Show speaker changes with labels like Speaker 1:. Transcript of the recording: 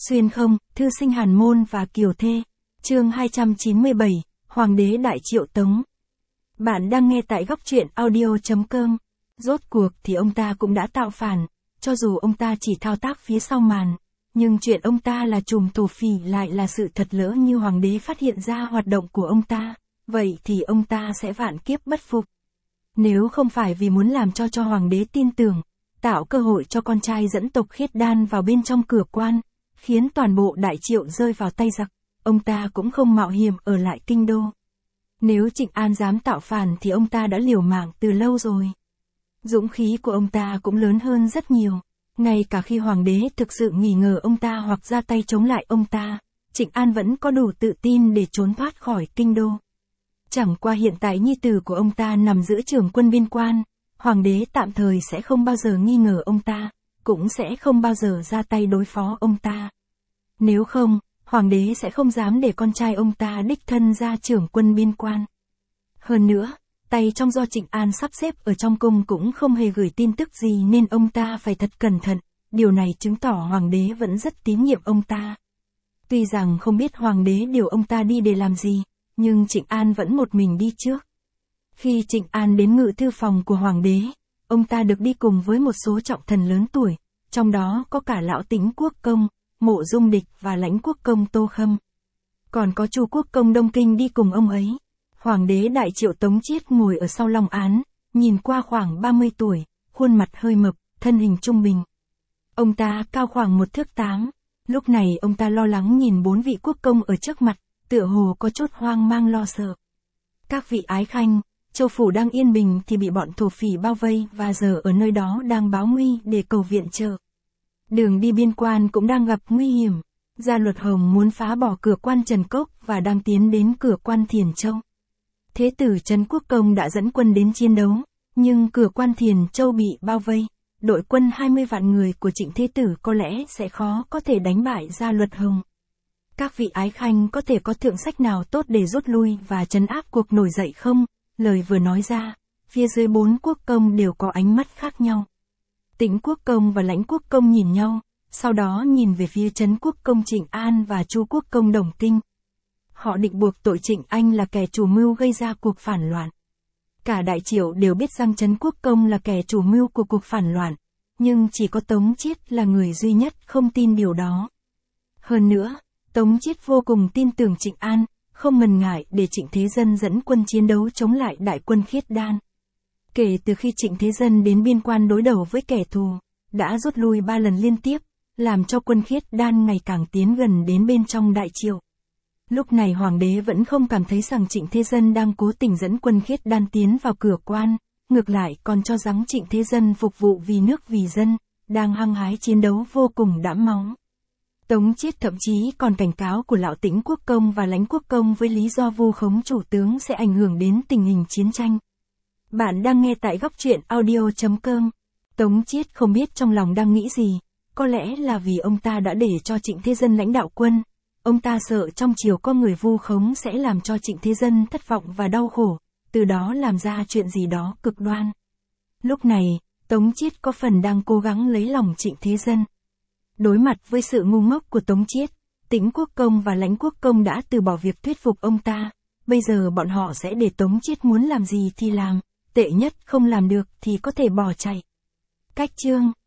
Speaker 1: Xuyên không, thư sinh Hàn Môn và Kiều Thê. Chương 297, Hoàng đế Đại Triệu Tống. Bạn đang nghe tại góc truyện audio.com. Rốt cuộc thì ông ta cũng đã tạo phản, cho dù ông ta chỉ thao tác phía sau màn. Nhưng chuyện ông ta là trùm thổ phỉ lại là sự thật. Lỡ như hoàng đế phát hiện ra hoạt động của ông ta, vậy thì ông ta sẽ vạn kiếp bất phục. Nếu không phải vì muốn làm cho hoàng đế tin tưởng, tạo cơ hội cho con trai dẫn tộc Khiết Đan vào bên trong cửa quan, khiến toàn bộ Đại Triệu rơi vào tay giặc, ông ta cũng không mạo hiểm ở lại kinh đô. Nếu Trịnh An dám tạo phản thì ông ta đã liều mạng từ lâu rồi. Dũng khí của ông ta cũng lớn hơn rất nhiều. Ngay cả khi hoàng đế thực sự nghi ngờ ông ta hoặc ra tay chống lại ông ta, Trịnh An vẫn có đủ tự tin để trốn thoát khỏi kinh đô. Chẳng qua hiện tại nhi tử của ông ta nằm giữa trưởng quân biên quan, hoàng đế tạm thời sẽ không bao giờ nghi ngờ ông ta, cũng sẽ không bao giờ ra tay đối phó ông ta. Nếu không, hoàng đế sẽ không dám để con trai ông ta đích thân ra trưởng quân biên quan. Hơn nữa, tay trong do Trịnh An sắp xếp ở trong cung cũng không hề gửi tin tức gì nên ông ta phải thật cẩn thận, điều này chứng tỏ hoàng đế vẫn rất tín nhiệm ông ta. Tuy rằng không biết hoàng đế điều ông ta đi để làm gì, nhưng Trịnh An vẫn một mình đi trước. Khi Trịnh An đến ngự thư phòng của hoàng đế, ông ta được đi cùng với một số trọng thần lớn tuổi, trong đó có cả lão Tĩnh Quốc Công, Mộ Dung Địch và Lãnh Quốc Công Tô Khâm. Còn có Chu Quốc Công Đông Kinh đi cùng ông ấy. Hoàng đế Đại Triệu Tống Chiết ngồi ở sau long án, nhìn qua khoảng 30 tuổi, khuôn mặt hơi mập, thân hình trung bình. Ông ta cao khoảng 1 thước 8. Lúc này ông ta lo lắng nhìn 4 vị quốc công ở trước mặt, tựa hồ có chút hoang mang lo sợ. Các vị ái khanh, châu phủ đang yên bình thì bị bọn thổ phỉ bao vây và giờ ở nơi đó đang báo nguy để cầu viện trợ. Đường đi biên quan cũng đang gặp nguy hiểm. Gia Luật Hồng muốn phá bỏ cửa quan Trần Cốc và đang tiến đến cửa quan Thiền Châu. Thế tử Trấn Quốc Công đã dẫn quân đến chiến đấu, nhưng cửa quan Thiền Châu bị bao vây. Đội quân 20 vạn người của Trịnh Thế Tử có lẽ sẽ khó có thể đánh bại Gia Luật Hồng. Các vị ái khanh có thể có thượng sách nào tốt để rút lui và trấn áp cuộc nổi dậy không? Lời vừa nói ra, phía dưới 4 quốc công đều có ánh mắt khác nhau. Tĩnh Quốc Công và Lãnh Quốc Công nhìn nhau, sau đó nhìn về phía Trấn Quốc Công Trịnh An và Chu Quốc Công Đồng Kinh. Họ định buộc tội Trịnh Anh là kẻ chủ mưu gây ra cuộc phản loạn. Cả Đại Triệu đều biết rằng Trấn Quốc Công là kẻ chủ mưu của cuộc phản loạn, nhưng chỉ có Tống Chiết là người duy nhất không tin điều đó. Hơn nữa, Tống Chiết vô cùng tin tưởng Trịnh An, không ngần ngại để Trịnh Thế Dân dẫn quân chiến đấu chống lại đại quân Khiết Đan. Kể từ khi Trịnh Thế Dân đến biên quan đối đầu với kẻ thù, đã rút lui 3 lần liên tiếp, làm cho quân Khiết Đan ngày càng tiến gần đến bên trong Đại Triệu. Lúc này hoàng đế vẫn không cảm thấy rằng Trịnh Thế Dân đang cố tình dẫn quân Khiết Đan tiến vào cửa quan, ngược lại còn cho rằng Trịnh Thế Dân phục vụ vì nước vì dân, đang hăng hái chiến đấu vô cùng đẫm máu. Tống Chiết thậm chí còn cảnh cáo của lão Tĩnh Quốc Công và Lãnh Quốc Công với lý do vu khống chủ tướng sẽ ảnh hưởng đến tình hình chiến tranh. Bạn đang nghe tại góc truyện audio.com. Tống Chiết không biết trong lòng đang nghĩ gì, có lẽ là vì ông ta đã để cho Trịnh Thế Dân lãnh đạo quân. Ông ta sợ trong triều có người vu khống sẽ làm cho Trịnh Thế Dân thất vọng và đau khổ, từ đó làm ra chuyện gì đó cực đoan. Lúc này, Tống Chiết có phần đang cố gắng lấy lòng Trịnh Thế Dân. Đối mặt với sự ngu ngốc của Tống Chiết, Tĩnh Quốc Công và Lãnh Quốc Công đã từ bỏ việc thuyết phục ông ta. Bây giờ bọn họ sẽ để Tống Chiết muốn làm gì thì làm, tệ nhất không làm được thì có thể bỏ chạy. Cách chương